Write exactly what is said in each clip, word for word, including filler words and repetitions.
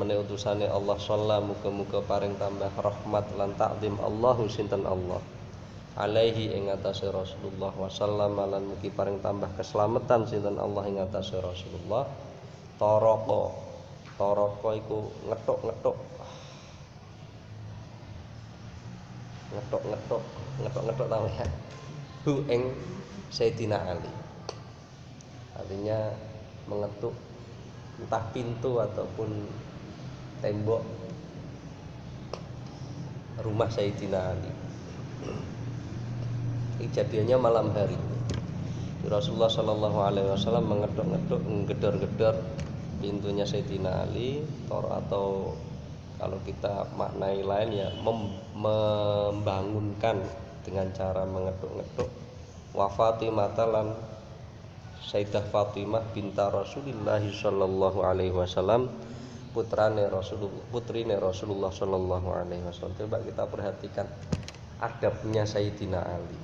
temene utusane Allah sallallahu muga-muga paring tambah rahmat lan takzim Allahu sinten Allah alaihi ing atase Rasulullah wasallam lan mugi paring tambah keselamatan sinten Allah ing atase Rasulullah. Taraka taraka iku ngethuk-ngethuk ngethuk-ngethuk ngethuk-ngethuk tau ya hu ing Sayyidina Ali, artinya mengetuk entah pintu ataupun tembok rumah Sayyidina Ali. Kejadiannya malam hari. Rasulullah Shallallahu Alaihi Wasallam mengetuk-ngetuk, menggedor-gedor pintunya Sayyidina Ali, atau kalau kita maknai lain ya mem- membangunkan dengan cara mengetuk-ngetuk. Wa Fatimah lan Sayyidah Fatimah binta Rasulullah Shallallahu Alaihi Wasallam, putrane Rasulullah, putrine Rasulullah Shallallahu Alaihi Wasallam. Coba kita perhatikan adabnya Sayyidina Ali.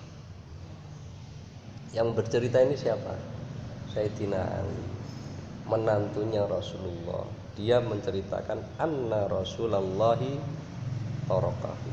Yang bercerita ini siapa? Sayyidina Ali, menantunya Rasulullah. Dia menceritakan anna Rasulullahi tarakahu.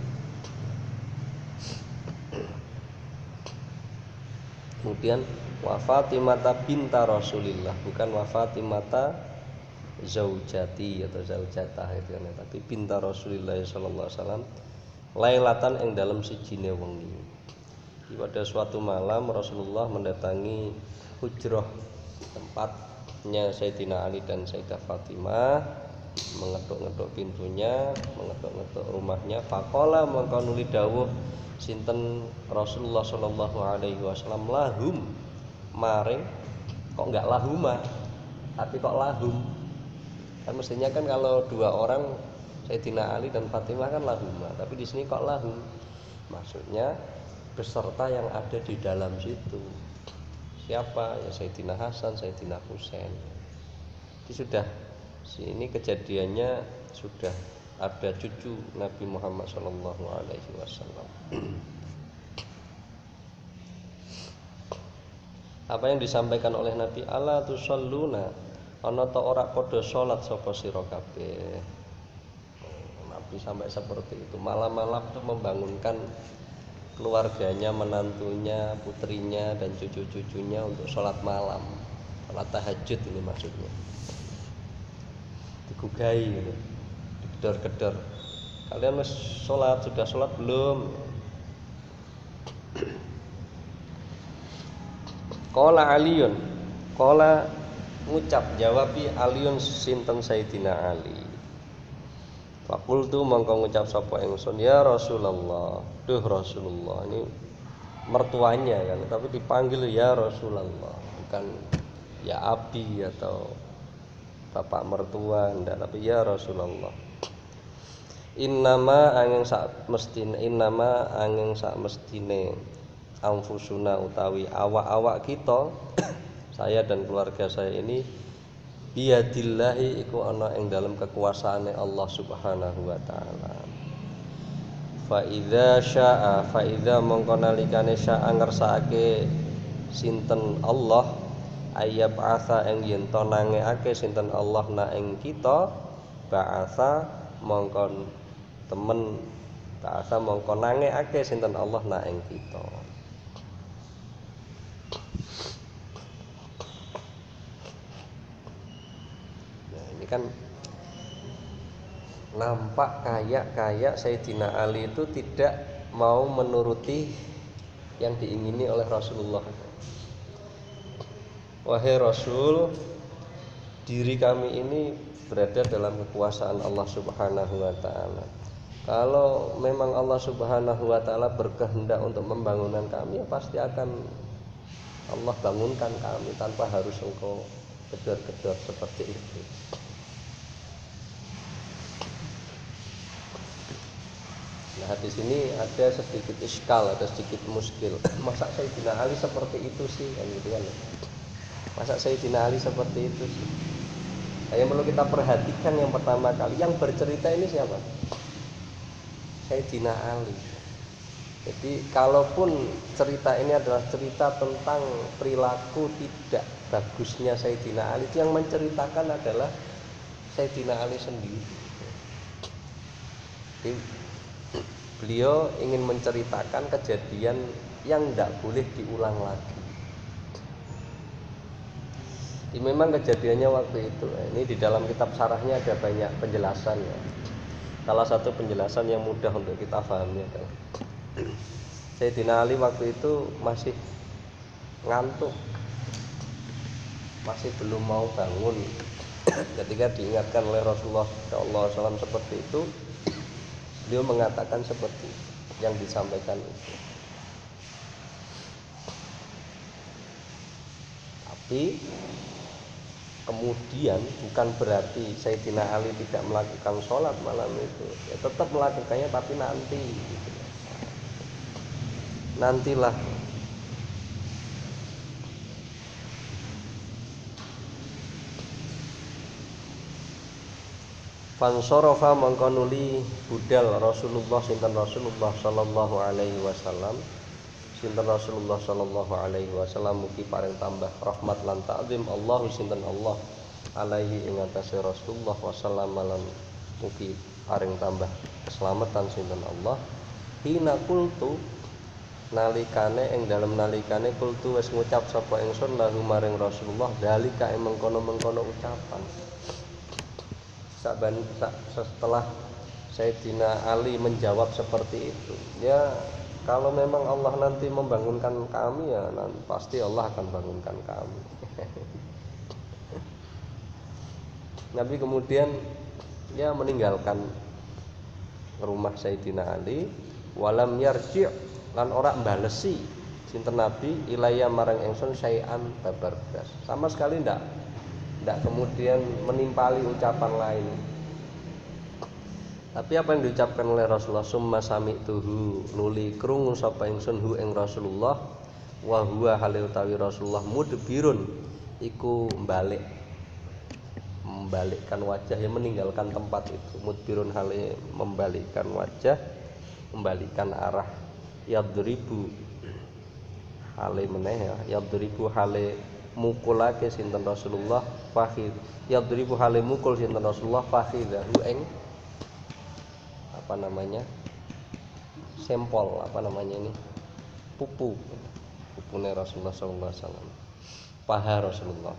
Kemudian wa Fatimata binta Rasulillah, bukan wa Fatimata zaujati atau zaujatah itu kan, tapi binta Rasulillah sallallahu alaihi wasallam lailatan ing dalam sijine wengi. Pada suatu malam Rasulullah mendatangi hujrah tempatnya Sayyidina Ali dan Sayyidah Fatimah, mengetuk-ngetuk pintunya, mengetuk-ngetuk rumahnya. Faqala mongko nuli dawuh sinten Rasulullah sallallahu alaihi wasallam lahum maring, kok enggak lahuma tapi kok lahum, kan mestinya kan kalau dua orang Sayyidina Ali dan Fatimah kan lahuma, tapi di sini kok lahum, maksudnya beserta yang ada di dalam situ. Siapa? Ya Sayyidina Hasan, Sayyidina Husain. Ini sudah ini kejadiannya sudah ada cucu Nabi Muhammad sallallahu alaihi wasallam. Apa yang disampaikan oleh Nabi, ala tusalluna ana ta ora padha salat sapa sira kabeh. Nabi sampai seperti itu, malam-malam itu membangunkan keluarganya, menantunya, putrinya dan cucu-cucunya untuk sholat malam, sholat tahajud ini maksudnya. Digugai gitu, digedor-gedor. Kalian wis sholat, sudah sholat belum? Qala Aliun, qala ngucap jawabi Aliun sinten Sayyidina Ali. Fakultu mongko ngucap sapa ingsun, ya Rasulullah, duh Rasulullah, ini mertuanya kan, tapi dipanggil ya Rasulullah, bukan ya Abi atau bapak mertua, enggak, tapi ya Rasulullah. Innama angin sak mestine, innama angin sak mestine anfusuna utawi awak-awak kita, saya dan keluarga saya ini biyadillahi iku ana ing dalam kekuasaane Allah Subhanahu wa taala. Fa idza syaa fa idza mongko nalikane syaa ngersakake sinten Allah ayyab asa ing yen to nangeake sinten Allah na ing kita, ba'asa mongko temen ba'asa mongko nangeake sinten Allah na ing kita. Kan nampak kayak-kayak Sayyidina Ali itu tidak mau menuruti yang diingini oleh Rasulullah. Wahai Rasul, diri kami ini berada dalam kekuasaan Allah Subhanahu wa taala. Kalau memang Allah Subhanahu wa taala berkehendak untuk membangunkan kami, ya pasti akan Allah bangunkan kami tanpa harus engkau gedor-gedor seperti itu. Nah, di sini ada sedikit iskal, ada sedikit muskil. Masa Sayyidina Ali seperti itu sih, kan gitu kan? Masa Sayyidina Ali seperti itu sih? Nah, yang perlu kita perhatikan yang pertama kali, yang bercerita ini siapa? Sayyidina Ali. Jadi, kalaupun cerita ini adalah cerita tentang perilaku tidak bagusnya Sayyidina Ali, itu yang menceritakan adalah Sayyidina Ali sendiri. Jadi, beliau ingin menceritakan kejadian yang tidak boleh diulang lagi. Jadi, memang kejadiannya waktu itu, ini di dalam kitab syarahnya ada banyak penjelasan ya. Salah satu penjelasan yang mudah untuk kita pahami adalah Sayyidina Ali waktu itu masih ngantuk, masih belum mau bangun. Ketika diingatkan oleh Rasulullah shallallahu alaihi wasallam seperti itu, beliau mengatakan seperti yang disampaikan itu. Tapi kemudian bukan berarti Sayyidina Ali tidak melakukan sholat malam itu, ya tetap melakukannya, tapi nanti gitu. Nantilah. Fansorofa mengkonuli budal Rasulullah sinten Rasulullah sallallahu alaihi wasallam sinten Rasulullah sallallahu alaihi wasallam mugi paring tambah rahmat lan ta'zim Allah sinten Allah alaihi ing atase Rasulullah wasallam lan mugi paring tambah keselamatan sinten Allah. Hina kultu nalikane ing dalem nalikane kultu wis ngucap sapa ingsun lahu maring Rasulullah dalika ing mengkono-mengkono ucapan. Setelah Sayyidina Ali menjawab seperti itu, ya kalau memang Allah nanti membangunkan kami, ya nanti pasti Allah akan bangunkan kami. Nabi kemudian ya meninggalkan rumah Sayyidina Ali, walam yarji' lan ora mbalesi sinten Nabi ilaya marang ingsun syai'an babar blas. Sama sekali ndak tidak kemudian menimpali ucapan lain. Tapi apa yang diucapkan oleh Rasulullah, summa sami'tuhu nuli krungu sapa ingsun hu ing Rasulullah wa huwa hale utawi Rasulullah mudbirun iku balik membalikkan wajah, ya meninggalkan tempat itu. Mudbirun hale membalikkan wajah, membalikkan arah. Yadribu hale meneh ya, yadribu hale mukulake sinten Rasulullah fakhid, yadribu hale mukul sinten Rasulullah fakhidahu ing apa namanya sempol apa namanya ini pupu pupune Rasulullah sallallahu alaihi wasallam, paha Rasulullah.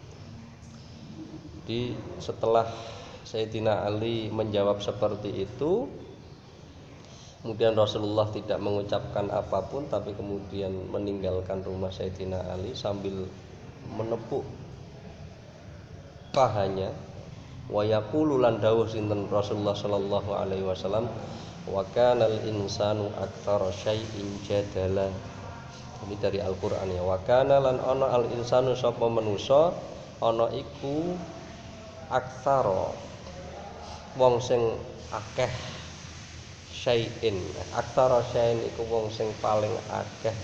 Di setelah Sayyidina Ali menjawab seperti itu, kemudian Rasulullah tidak mengucapkan apapun, tapi kemudian meninggalkan rumah Sayyidina Ali sambil menepuk pahanya. Wa yaqulu lan dawuh sinten Rasulullah sallallahu alaihi wasallam, wa kanal insanu aktsara syai'in jadala. Ini dari Al-Qur'an ya. Wa kana lan ana al insanu sapa manusa ana iku aktsara wong sing akeh syai'in. Aktsara syai'in iku wong sing paling akeh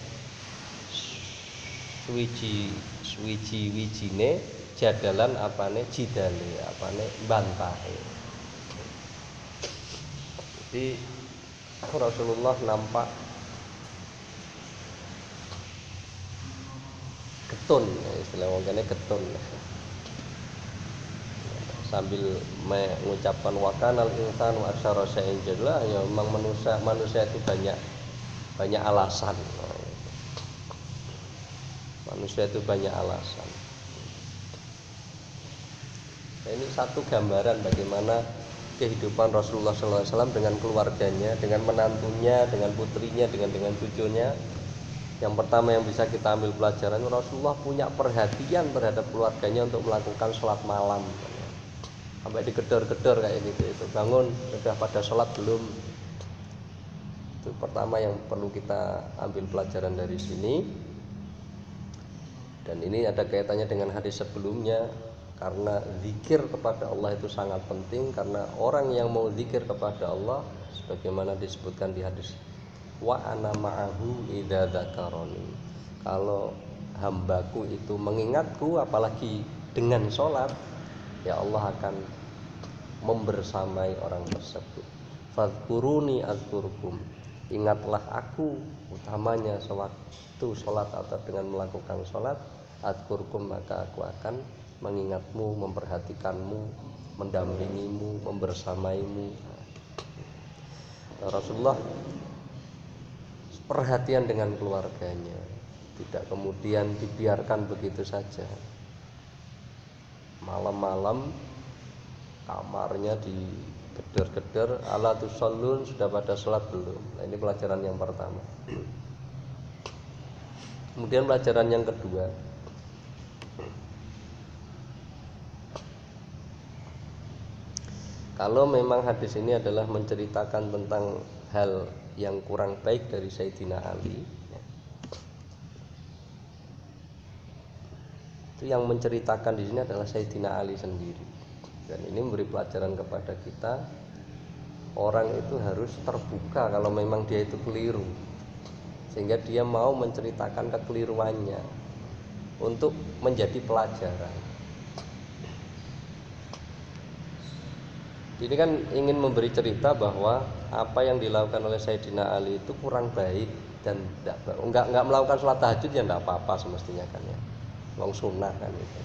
suwiji suwiji wijine jadalan apane jidale apane bantahe. Jadi Rasulullah nampak getun, istilah wong kene getun, sambil mengucapkan wakanal insanu aksara syai'in jadala. Ya memang manusia manusia itu banyak banyak alasan. Manusia itu banyak alasan. Nah, ini satu gambaran bagaimana kehidupan Rasulullah shallallahu alaihi wasallam dengan keluarganya, dengan menantunya, dengan putrinya, dengan dengan cucunya. Yang pertama yang bisa kita ambil pelajaran, Rasulullah punya perhatian terhadap keluarganya untuk melakukan sholat malam. Sampai digedor-gedor kayak gitu, itu bangun sudah pada sholat belum? Itu pertama yang perlu kita ambil pelajaran dari sini. Dan ini ada kaitannya dengan hadis sebelumnya. Karena zikir kepada Allah itu sangat penting, karena orang yang mau zikir kepada Allah sebagaimana disebutkan di hadis, wa ana ma'ahu idza dzakaroni. Kalau hambaku itu mengingatku, apalagi dengan sholat, ya Allah akan membersamai orang tersebut. Fadhkuruni azkurkum. Ingatlah aku, utamanya sewaktu sholat atau dengan melakukan sholat, azkurkum maka aku akan mengingatmu, memperhatikanmu, mendampingimu, membersamaimu. Rasulullah perhatian dengan keluarganya, tidak kemudian dibiarkan begitu saja. Malam-malam kamarnya digeder-geder, ala tusallun, sudah pada sholat belum? Nah, ini pelajaran yang pertama. Kemudian pelajaran yang kedua, kalau memang hadis ini adalah menceritakan tentang hal yang kurang baik dari Sayyidina Ali, itu yang menceritakan di sini adalah Sayyidina Ali sendiri. Dan ini memberi pelajaran kepada kita, orang itu harus terbuka kalau memang dia itu keliru, sehingga dia mau menceritakan kekeliruannya untuk menjadi pelajaran. Ini kan ingin memberi cerita bahwa apa yang dilakukan oleh Sayyidina Ali itu kurang baik dan enggak, enggak, enggak melakukan sholat tahajud ya enggak apa-apa semestinya kan ya, wong sunnah kan itu.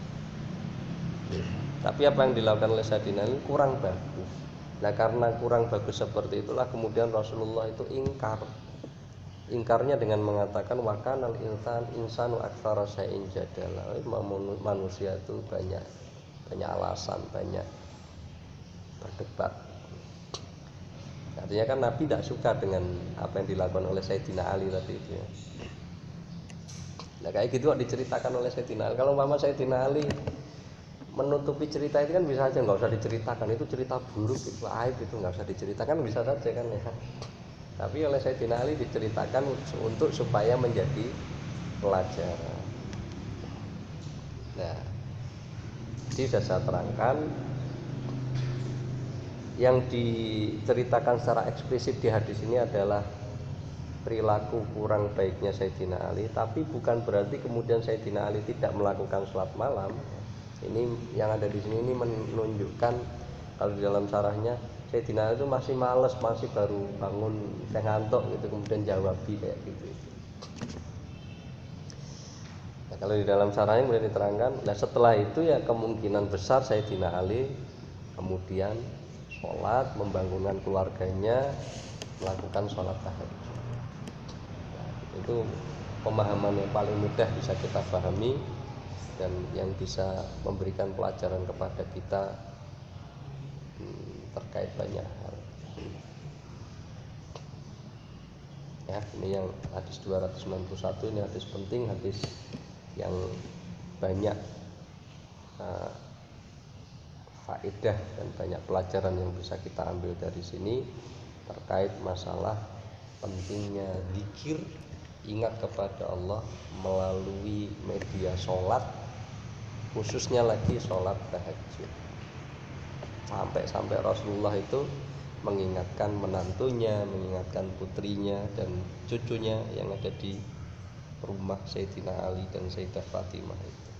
Tapi apa yang dilakukan oleh Sayyidina Ali kurang bagus. Nah karena kurang bagus seperti itulah kemudian Rasulullah itu ingkar. Ingkarnya dengan mengatakan wakanal insan insanu aktsara syai'in jadala. Manusia itu banyak banyak alasan, banyak berdebat. Artinya kan Nabi tidak suka dengan apa yang dilakukan oleh Sayyidina Ali tadi itu ya. Nah kayak gitu kok diceritakan oleh Sayyidina Ali. Kalau mama Sayyidina Ali menutupi cerita itu kan bisa aja, nggak usah diceritakan, itu cerita buruk, itu aib, itu nggak usah diceritakan, bisa saja kan ya. Tapi oleh Sayyidina Ali diceritakan untuk supaya menjadi pelajaran. Nah, ini sudah saya terangkan. Yang diceritakan secara eksplisit di hadis ini adalah perilaku kurang baiknya Sayyidina Ali, tapi bukan berarti kemudian Sayyidina Ali tidak melakukan sholat malam. Ini yang ada di sini ini menunjukkan kalau di dalam syarahnya Sayyidina Ali itu masih males, masih baru bangun, saya ngantuk gitu, kemudian jawabi kayak gitu. Nah, kalau di dalam syarahnya kemudian diterangkan, nah setelah itu ya kemungkinan besar Sayyidina Ali kemudian sholat, membangunkan keluarganya, melakukan sholat tahajud. Nah, itu pemahaman yang paling mudah bisa kita pahami dan yang bisa memberikan pelajaran kepada kita terkait banyak hal. Ya, ini yang hadis dua ratus sembilan puluh satu, ini hadis penting, hadis yang banyak uh, faedah dan banyak pelajaran yang bisa kita ambil dari sini terkait masalah pentingnya zikir, ingat kepada Allah melalui media sholat, khususnya lagi sholat tahajud. Sampai-sampai Rasulullah itu mengingatkan menantunya, mengingatkan putrinya dan cucunya yang ada di rumah Sayyidina Ali dan Sayyidah Fatimah itu.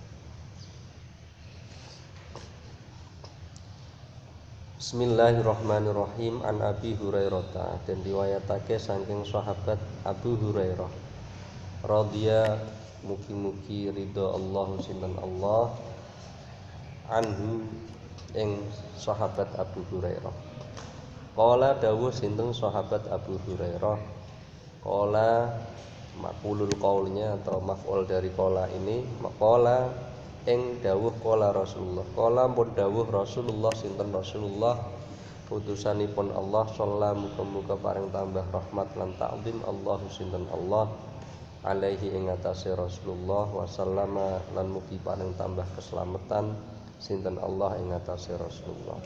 Bismillahirrahmanirrahim. An Abi Hurairah, dan riwayatake saking sahabat Abu Hurairah radhiya mugi-mugi ridha Allah sinten Allah anhu ing sahabat Abu Hurairah. Qala dawuh sinten sahabat Abu Hurairah. Qala maqulul qaulnya atau maf'ul dari qala ini, qala ing dawuh qala Rasulullah. Qala pun dawuh Rasulullah sinten Rasulullah utusanipun Allah sallallahu muga-muga paring tambah rahmat lan ta'zim Allah sinten Allah alaihi ing atase Rasulullah wa sallama lan mugi paring tambah keselamatan sinten Allah ing atase Rasulullah.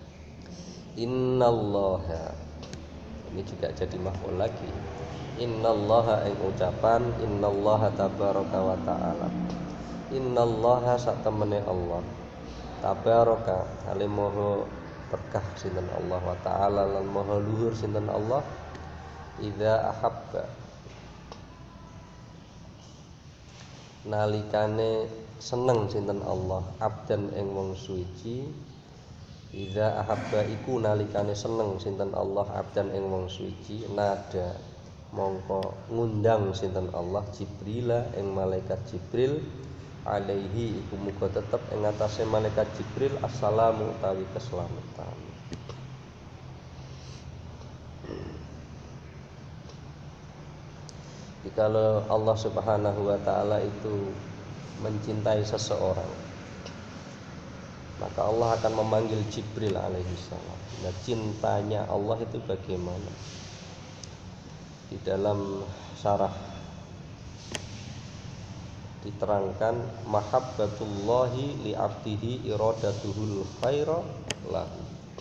Innallaha, ini juga jadi maf'ul lagi. Innallaha ing ucapan innallaha tabaraka wa ta'ala. Innallaha satemene Allah tabaraka ali moho berkah sinten Allah wa ta'ala lan moho luhur sinten Allah idza ahabba nalikane seneng sinten Allah abdan ing wong suci. Idza ahabba iku nalikane seneng sinten Allah abdan ing wong suci, nada mongko ngundang sinten Allah Jibril ing malaikat Jibril alaihi iku muga tetep ing atase malaikat Jibril assalamu utawi keselamatan. Kalau Allah Subhanahu wa taala itu mencintai seseorang, maka Allah akan memanggil Jibril alaihi salam. Nah, cintanya Allah itu bagaimana? Di dalam syarah diterangkan mahabbatullahi li 'abdihi iradatuhul khaira lahu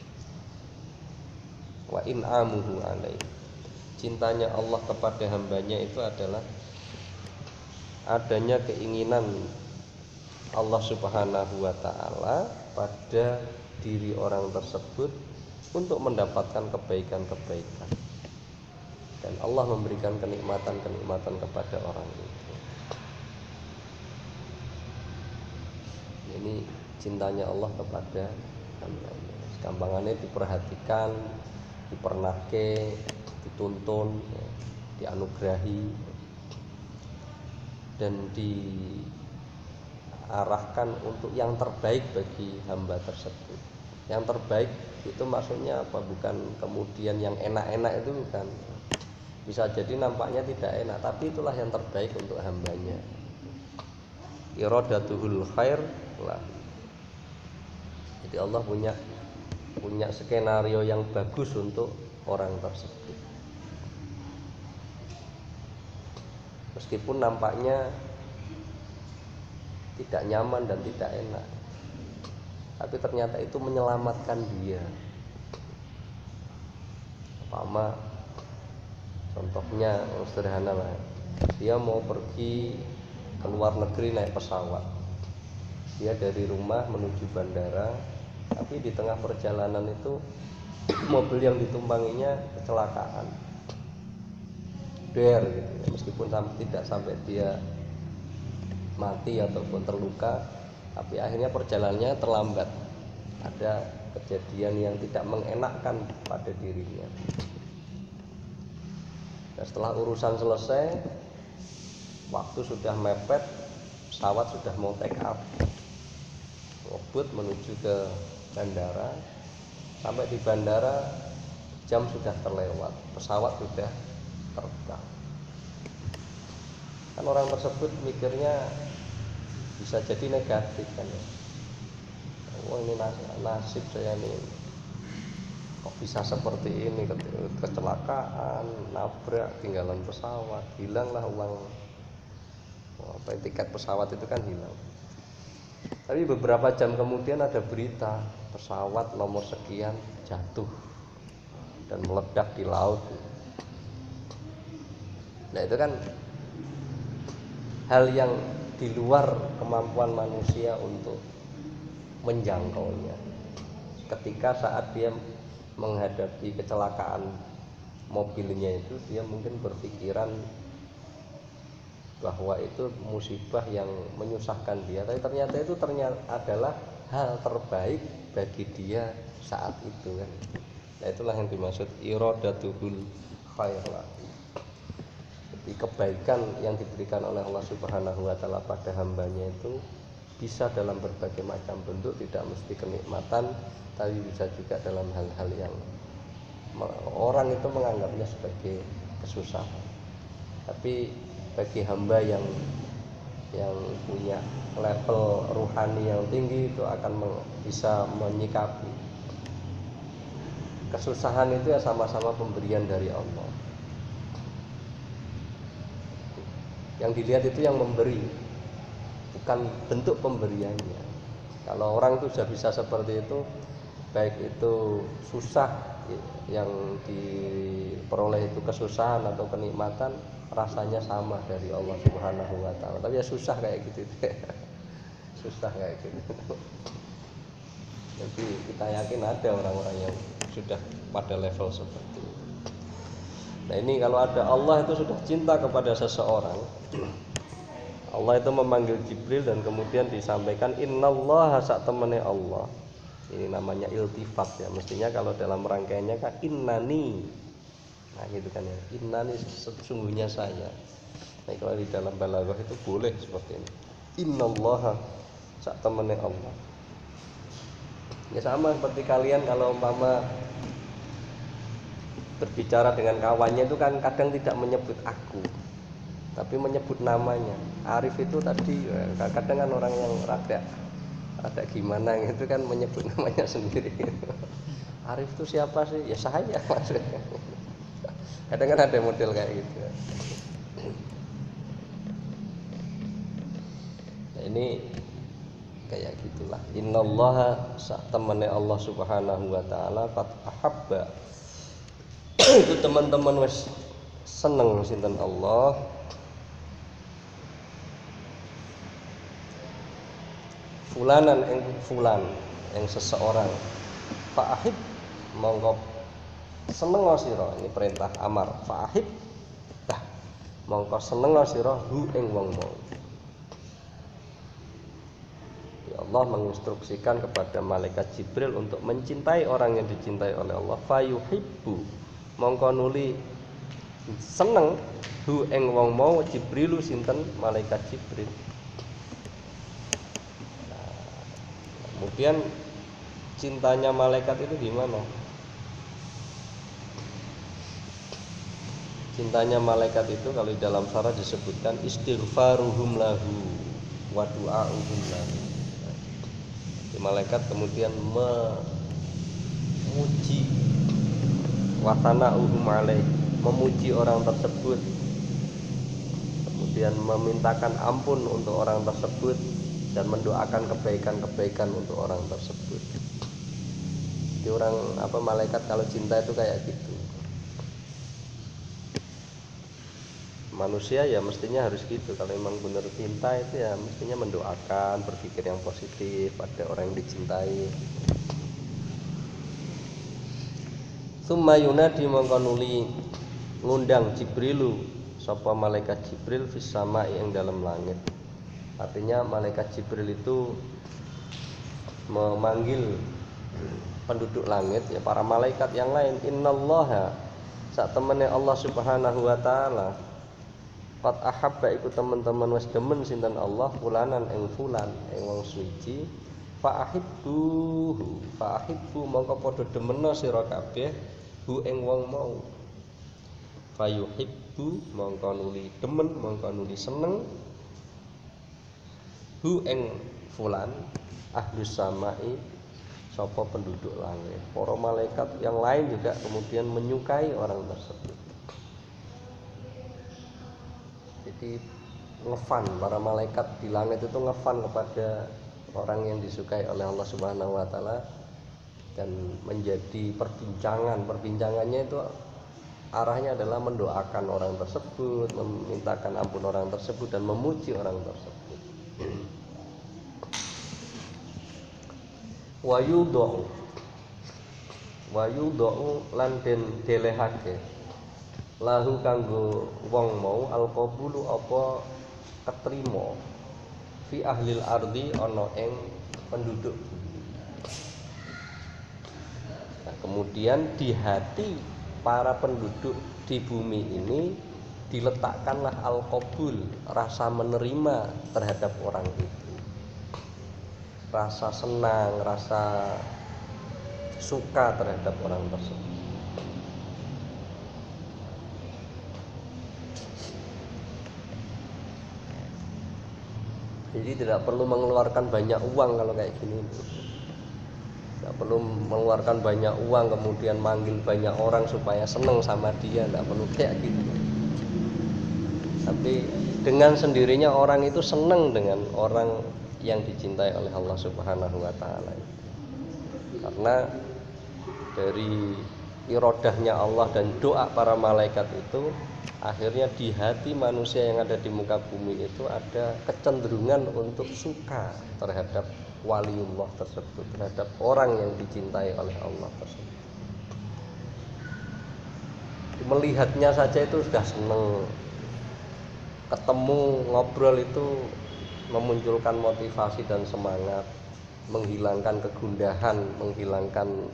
wa in'amuhu alaihi. Cintanya Allah kepada hambanya itu adalah adanya keinginan Allah Subhanahu wa taala pada diri orang tersebut untuk mendapatkan kebaikan-kebaikan, dan Allah memberikan kenikmatan-kenikmatan kepada orang itu. Ini cintanya Allah kepada hambanya. Gampangannya diperhatikan, dipernahke, dituntun, dianugerahi, dan diarahkan untuk yang terbaik bagi hamba tersebut. Yang terbaik itu maksudnya apa? Bukan kemudian yang enak-enak, itu bukan. Bisa jadi nampaknya tidak enak, tapi itulah yang terbaik untuk hambanya. Iradatuhul khair lah. Jadi Allah punya punya skenario yang bagus untuk orang tersebut. Meskipun nampaknya tidak nyaman dan tidak enak, tapi ternyata itu menyelamatkan dia. Umpama contohnya yang sederhana lah, dia mau pergi ke luar negeri naik pesawat. Dia dari rumah menuju bandara, tapi di tengah perjalanan itu mobil yang ditumpanginya kecelakaan, der gitu. Meskipun tidak sampai dia mati ataupun terluka, tapi akhirnya perjalanannya terlambat. Ada kejadian yang tidak mengenakkan pada dirinya. Dan setelah urusan selesai, waktu sudah mepet, pesawat sudah mau take off, ngebut menuju ke bandara. Sampai di bandara jam sudah terlewat, pesawat sudah terbang. Kan orang tersebut mikirnya bisa jadi negatif kan ya. Oh, ini nasib saya nih, kok bisa seperti ini, kecelakaan, nabrak, tinggalan pesawat, hilanglah uang, apa tiket pesawat itu kan hilang. Tapi beberapa jam kemudian ada berita pesawat nomor sekian jatuh dan meledak di laut. Nah, itu kan hal yang di luar kemampuan manusia untuk menjangkaunya. Ketika saat dia menghadapi kecelakaan mobilnya itu, dia mungkin berpikiran bahwa itu musibah yang menyusahkan dia, tapi ternyata itu ternyata adalah hal terbaik bagi dia saat itu kan. Nah, itulah yang dimaksud iradatuhul khair. Jadi kebaikan yang diberikan oleh Allah Subhanahu wa taala pada hambanya itu bisa dalam berbagai macam bentuk, tidak mesti kenikmatan, tapi bisa juga dalam hal-hal yang orang itu menganggapnya sebagai kesusahan. Tapi bagi hamba yang yang punya level ruhani yang tinggi itu akan bisa menyikapi kesusahan itu ya sama-sama pemberian dari Allah. Yang dilihat itu yang memberi, bukan bentuk pemberiannya. Kalau orang itu sudah bisa seperti itu, baik itu susah yang diperoleh itu kesusahan atau kenikmatan, rasanya sama dari Allah Subhanahu wa taala. Tapi ya susah kayak gitu. Susah kayak gitu. Jadi kita yakin ada orang-orang yang sudah pada level seperti itu. Nah, ini kalau ada Allah itu sudah cinta kepada seseorang, Allah itu memanggil Jibril dan kemudian disampaikan innallaha sak temene Allah. Ini namanya iltifat ya. Mestinya kalau dalam rangkaiannya kan innani. Nah, gitu kan ya. Innani sesungguhnya saya. Nah, kalau di dalam balaghah itu boleh seperti ini. Innallaha sak temene Allah. Ya sama seperti kalian kalau umpama berbicara dengan kawannya itu kan kadang tidak menyebut aku, tapi menyebut namanya. Arif itu tadi kadang kan orang yang rada rada gimana gitu kan menyebut namanya sendiri. Arif itu siapa sih? Ya saya maksudnya. Kadang kan ada model kayak gitu. Nah, ini kayak gitulah. Innallaha sak temene Allah Subhanahu wa taala qad ahabba. Itu teman-teman wis seneng sinten Allah fulanan ing fulan yang seseorang fa'ahib monggo seneng sira. Ini perintah amar. Fa'ahib dah monggo seneng sira hu ing wong mau. Ya Allah menginstruksikan kepada malaikat Jibril untuk mencintai orang yang dicintai oleh Allah. Fayuhibbu mongko nuli seneng hu ing wong mau Jibrilu sinten malaikat Jibril. Nah, kemudian cintanya malaikat itu gimana? Cintanya malaikat itu kalau di dalam syarah disebutkan istighfaruhum lahu wa du'a'uhum lahu. Di malaikat kemudian memuji wa sana'uhum alaih, memuji orang tersebut, kemudian memintakan ampun untuk orang tersebut dan mendoakan kebaikan-kebaikan untuk orang tersebut. Jadi orang apa malaikat kalau cinta itu kayak gitu. Manusia ya mestinya harus gitu. Kalau memang benar cinta itu ya mestinya mendoakan, berpikir yang positif pada orang yang dicintai. Summa yunadi mongko nuli ngundang Jibrilu sapa malaikat Jibril fis sama yang dalam langit. Artinya malaikat Jibril itu memanggil penduduk langit ya para malaikat yang lain. Innallaha sak temene Allah Subhanahu wa taala qad ahabba iku teman-teman wis demen sinten Allah fulanan ing fulan ing wong suci fa ahibbu fa ahibbu mongko padha demena sira kabeh hu ing wong mau fa yuhibbu mongko nuli demen mongko nuli seneng hu ing fulan ahlus samai sapa penduduk langit. Para malaikat yang lain juga kemudian menyukai orang tersebut. Jadi ngefan, para malaikat di langit itu ngefan kepada orang yang disukai oleh Allah Subhanahu wa taala dan menjadi perbincangan. Perbincangannya itu arahnya adalah mendoakan orang tersebut, memintakan ampun orang tersebut dan memuji orang tersebut. Wa yudhu wa yudhu lan den delehake lahu kanggo wong mau alqabulu apa ketrima fi ahlil ardi ana ing penduduk. Nah, kemudian di hati para penduduk di bumi ini diletakkanlah alqabul, rasa menerima terhadap orang itu, rasa senang, rasa suka terhadap orang tersebut. Jadi tidak perlu mengeluarkan banyak uang kalau kayak gini. Tidak perlu mengeluarkan banyak uang kemudian manggil banyak orang supaya senang sama dia, tidak perlu kayak gitu. Tapi dengan sendirinya orang itu senang dengan orang yang dicintai oleh Allah Subhanahu wa taala. Karena dari irodahnya Allah dan doa para malaikat itu akhirnya di hati manusia yang ada di muka bumi itu ada kecenderungan untuk suka terhadap waliullah tersebut, terhadap orang yang dicintai oleh Allah tersebut. Melihatnya saja itu sudah senang. Ketemu ngobrol itu memunculkan motivasi dan semangat, menghilangkan kegundahan, menghilangkan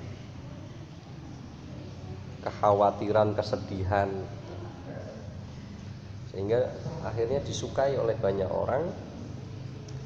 kekhawatiran, kesedihan, sehingga akhirnya disukai oleh banyak orang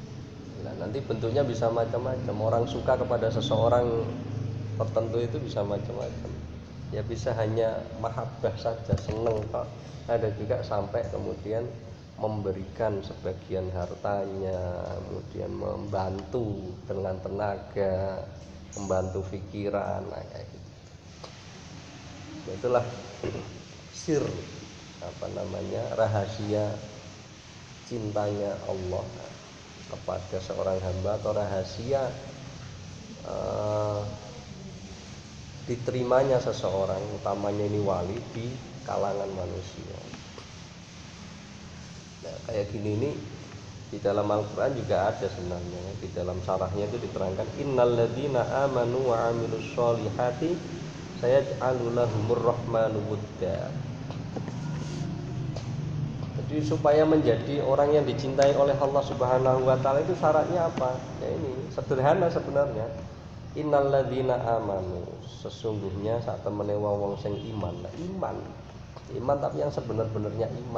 Nah, nanti bentuknya bisa macam-macam. Orang suka kepada seseorang tertentu itu bisa macam-macam. Ya bisa hanya mahabbah saja, seneng kok. Ada juga sampai kemudian memberikan sebagian hartanya, kemudian membantu dengan tenaga, membantu pikiran, nah, kayak gitu. Itulah sir, apa namanya, rahasia cintanya Allah kepada seorang hamba, atau rahasia uh, diterimanya seseorang, utamanya ini wali, di kalangan manusia. Nah, kayak gini ini di dalam Al-Quran juga ada sebenarnya. Di dalam syarahnya itu diterangkan, innalladzina amanu wa amilus sholihati sayaj'alu lahumur rahmanu wudda. Jadi supaya menjadi orang yang dicintai oleh Allah Subhanahu wa taala itu syaratnya apa? Ya ini sederhana sebenarnya. Innalladzina amanu, sesungguhnya saat temene wong sing iman. Nah, iman. Iman tapi yang sebenar-benarnya iman.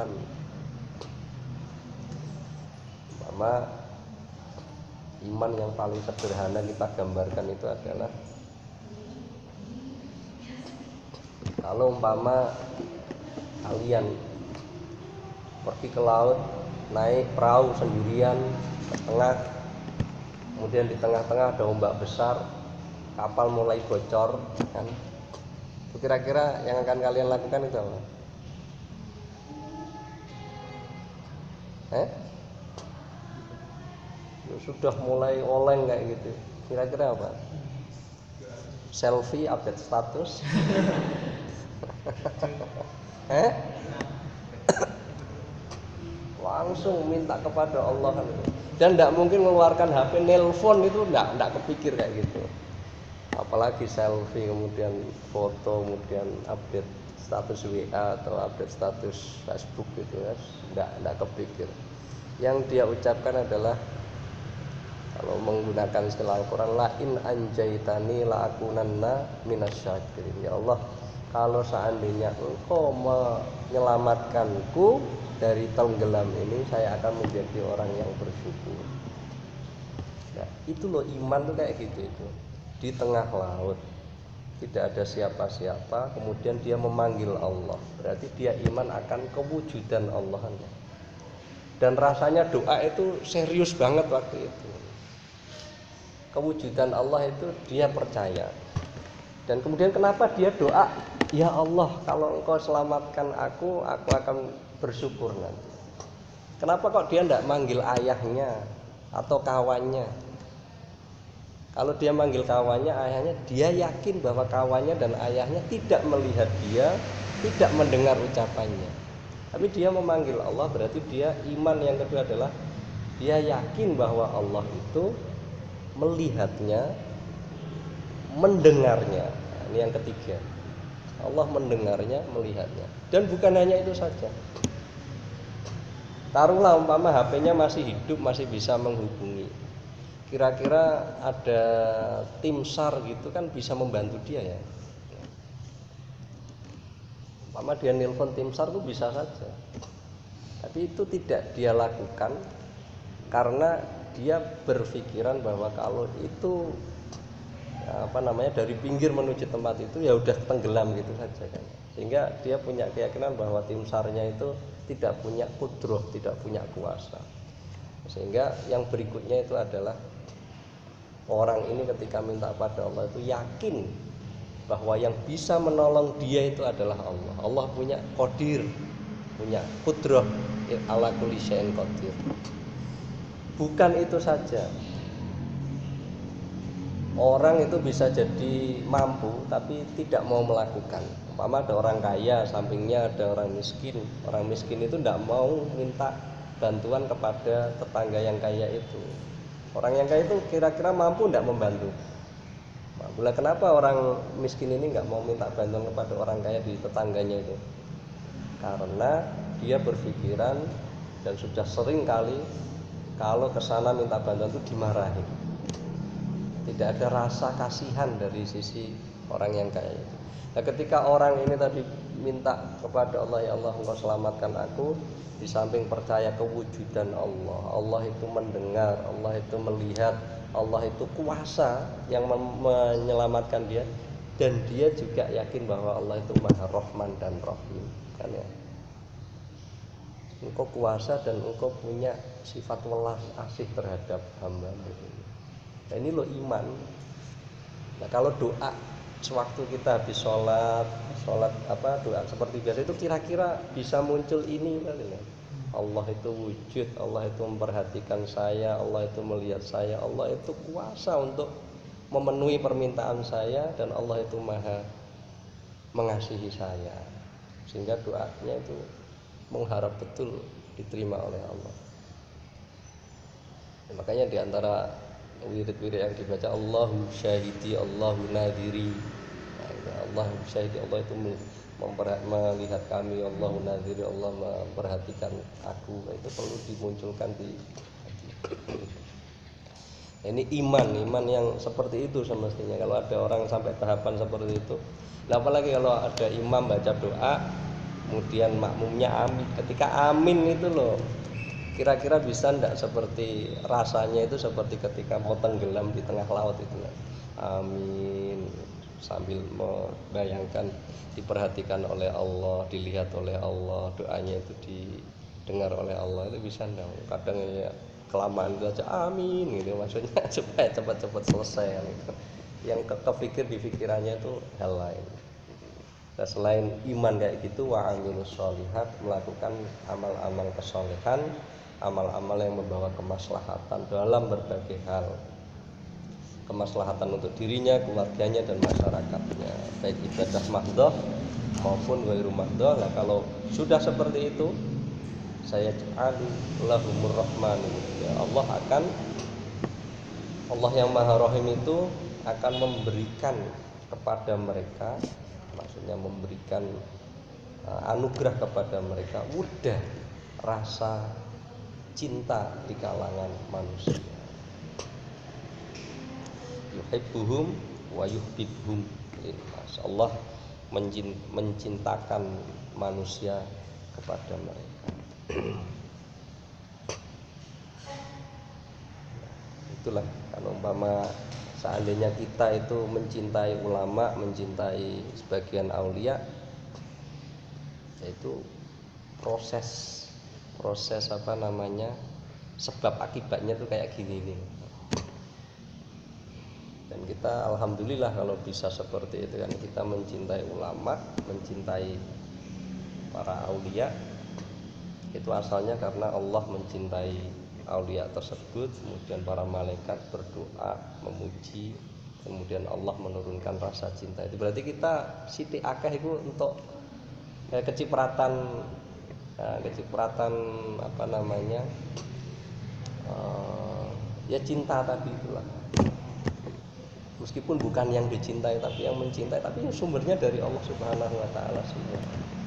Mama, iman yang paling sederhana kita gambarkan itu adalah kalau umpama kalian pergi ke laut, naik perahu sendirian ke tengah, kemudian di tengah-tengah ada ombak besar, kapal mulai bocor, kan? Kira-kira yang akan kalian lakukan itu apa? Eh? Sudah mulai oleng kayak gitu. Kira-kira apa? Selfie, update status. Eh? Langsung minta kepada Allah kan. Dan tidak mungkin mengeluarkan H P, nelpon itu tidak, tidak kepikir kayak gitu. Apalagi selfie, kemudian foto, kemudian update status W A atau update status Facebook gitu ya, tidak, tidak kepikir. Yang dia ucapkan adalah, kalau menggunakan istilah Al-Quran, la in anjaitani la akunanna minasyakirin. Ya Allah, kalau seandainya engkau menyelamatkanku dari tenggelam ini, saya akan menjadi orang yang bersyukur. Nah, itu loh iman tuh kayak gitu itu. Di tengah laut tidak ada siapa-siapa, kemudian dia memanggil Allah, berarti dia iman akan kewujudan Allah. Dan rasanya doa itu serius banget waktu itu. Kewujudan Allah itu dia percaya. Dan kemudian kenapa dia doa, ya Allah, kalau engkau selamatkan aku, aku akan bersyukur nanti. Kenapa kok dia tidak manggil ayahnya atau kawannya? Kalau dia manggil kawannya, ayahnya, dia yakin bahwa kawannya dan ayahnya tidak melihat dia, tidak mendengar ucapannya. Tapi dia memanggil Allah, berarti dia iman. Yang kedua adalah dia yakin bahwa Allah itu melihatnya, mendengarnya. Nah, ini yang ketiga. Allah mendengarnya, melihatnya. Dan bukan hanya itu saja. Taruhlah umpama H P-nya masih hidup, masih bisa menghubungi. Kira-kira ada tim SAR gitu kan bisa membantu dia ya. Umpama dia nelpon tim SAR itu bisa saja. Tapi itu tidak dia lakukan karena dia berpikiran bahwa kalau itu apa namanya dari pinggir menuju tempat itu ya udah tenggelam gitu saja kan. Sehingga dia punya keyakinan bahwa tim SAR-nya itu tidak punya kudroh, tidak punya kuasa. Sehingga yang berikutnya itu adalah orang ini ketika minta pada Allah itu yakin bahwa yang bisa menolong dia itu adalah Allah. Allah punya qadir, punya kudroh, ala kulli syai'in qadir. Bukan itu saja. Orang itu bisa jadi mampu tapi tidak mau melakukan. Umpama ada orang kaya, sampingnya ada orang miskin. Orang miskin itu tidak mau minta bantuan kepada tetangga yang kaya itu. Orang yang kaya itu kira-kira mampu tidak membantu? Mampula. Kenapa orang miskin ini nggak mau minta bantuan kepada orang kaya di tetangganya itu? Karena dia berpikiran dan sudah sering kali kalau kesana minta bantuan itu dimarahi. Tidak ada rasa kasihan dari sisi orang yang kaya itu. Nah, ketika orang ini tadi minta kepada Allah, ya Allah engkau selamatkan aku, di samping percaya kewujudan Allah, Allah itu mendengar, Allah itu melihat, Allah itu kuasa yang menyelamatkan dia, dan dia juga yakin bahwa Allah itu Maha Rahman dan Rahim, kan ya. Engkau kuasa dan engkau punya sifat welas asih terhadap hamba. Nah, ini loh iman. Nah, kalau doa sewaktu kita habis sholat, sholat apa doa seperti biasa itu kira-kira bisa muncul ini kali ya. Allah itu wujud, Allah itu memperhatikan saya, Allah itu melihat saya, Allah itu kuasa untuk memenuhi permintaan saya, dan Allah itu maha mengasihi saya, sehingga doanya itu mengharap betul diterima oleh Allah. Ya, makanya diantara wirid-wirid yang dibaca Allahu syahidi, Allahu nadiri. Nah, itu Allah syahidi, Allah itu melihat kami, Allahu nadiri, Allah memperhatikan aku. Nah, itu perlu dimunculkan di ini iman, iman yang seperti itu semestinya. Kalau ada orang sampai tahapan seperti itu, nah, apalagi kalau ada imam baca doa, kemudian makmumnya amin. Ketika amin itu loh, kira-kira bisa enggak seperti rasanya itu seperti ketika mau tenggelam di tengah laut itu, amin, sambil membayangkan diperhatikan oleh Allah, dilihat oleh Allah, doanya itu didengar oleh Allah, itu bisa enggak? Kadang ya kelamaan itu aja amin gitu, maksudnya supaya cepat-cepat selesai gitu. Yang kepikir di pikirannya itu hal lain. Nah, selain iman kayak gitu, wa amilus sholihat, melakukan amal-amal kesolehan, amal-amal yang membawa kemaslahatan dalam berbagai hal, kemaslahatan untuk dirinya, keluarganya, dan masyarakatnya, baik ibadah mahdhah maupun ghairu mahdhah. Nah, kalau sudah seperti itu, saya ja'alu lahumur rahman, ya Allah akan, Allah yang maha rahim itu akan memberikan kepada mereka, maksudnya memberikan uh, anugerah kepada mereka, mudah rasa cinta di kalangan manusia. Yuhibbuhum wa yuhibbuhum. Allah mencintakan manusia kepada mereka. Itulah kalau umpama seandainya kita itu mencintai ulama, mencintai sebagian aulia, yaitu proses proses apa namanya sebab akibatnya tuh kayak gini nih. Dan kita alhamdulillah kalau bisa seperti itu kan, kita mencintai ulama, mencintai para aulia, itu asalnya karena Allah mencintai aulia tersebut, kemudian para malaikat berdoa memuji, kemudian Allah menurunkan rasa cinta itu. Berarti kita siti akeh itu untuk eh, kecipratan eh, kecipratan apa namanya eh, ya cinta tadi itulah. Meskipun bukan yang dicintai tapi yang mencintai, tapi yang sumbernya dari Allah Subhanahu wa taala semua.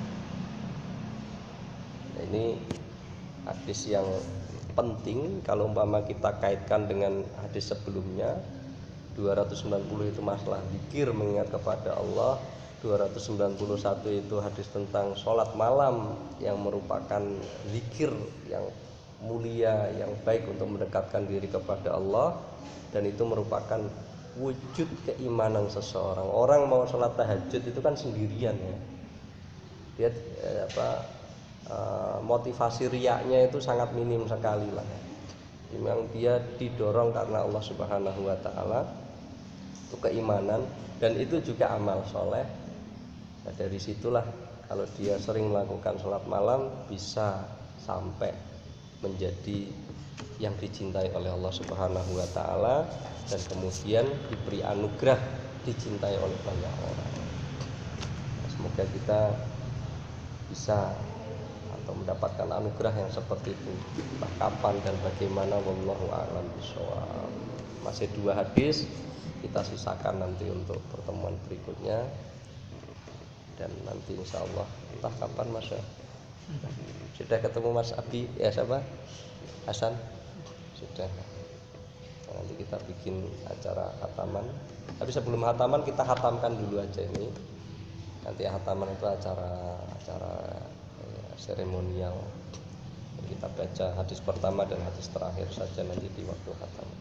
Nah, ini hadis yang penting kalau umpama kita kaitkan dengan hadis sebelumnya. Dua ratus sembilan puluh itu masalah zikir, mengingat kepada Allah. Dua ratus sembilan puluh satu itu hadis tentang sholat malam, yang merupakan zikir yang mulia, yang baik untuk mendekatkan diri kepada Allah, dan itu merupakan wujud keimanan seseorang. Orang mau sholat tahajud itu kan sendirian ya, dia eh, apa eh, motivasi riaknya itu sangat minim sekali lah. Memang dia didorong karena Allah Subhanahu wa taala, itu keimanan, dan itu juga amal soleh. Nah, dari situlah kalau dia sering melakukan sholat malam, bisa sampai menjadi yang dicintai oleh Allah Subhanahu wa taala, dan kemudian diberi anugerah dicintai oleh banyak orang. Semoga kita bisa atau mendapatkan anugerah yang seperti itu. Entah kapan dan bagaimana, wallahu a'lam bishawab. Masih dua hadis, kita sisakan nanti untuk pertemuan berikutnya, dan nanti insya Allah entah kapan Mas ya. Sudah ketemu Mas Abi ya, siapa? Hasan sudah. Nanti kita bikin acara hataman. Tapi sebelum hataman kita hatamkan dulu aja ini. Nanti hataman itu acara acara ya, seremonial. Kita baca hadis pertama dan hadis terakhir saja nanti di waktu hataman.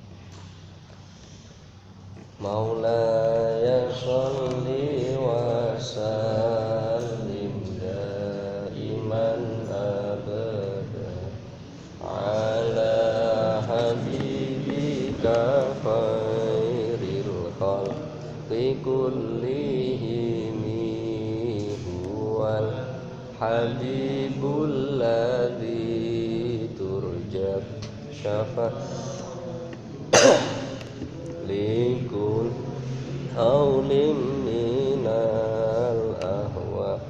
Maulaya sholli wa sallim daiman abada ala habibika khairil khalqi kullihim huwal habibul ladzi turja syafa likul haulim minal ahwa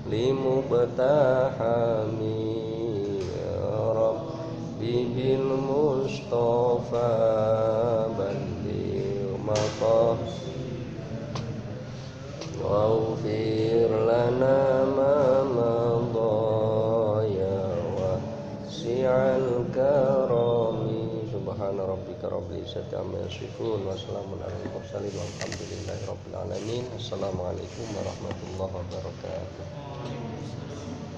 limubtahami ya rabbi bil mustafa bandil maqah waghfir lana ma madaya wa si'al karami subhana rabbika rabbil izzati amma yasifun wa salamun alal mursalin walhamdulillahi rabbil alamin. Assalamualaikum warahmatullahi wabarakatuh.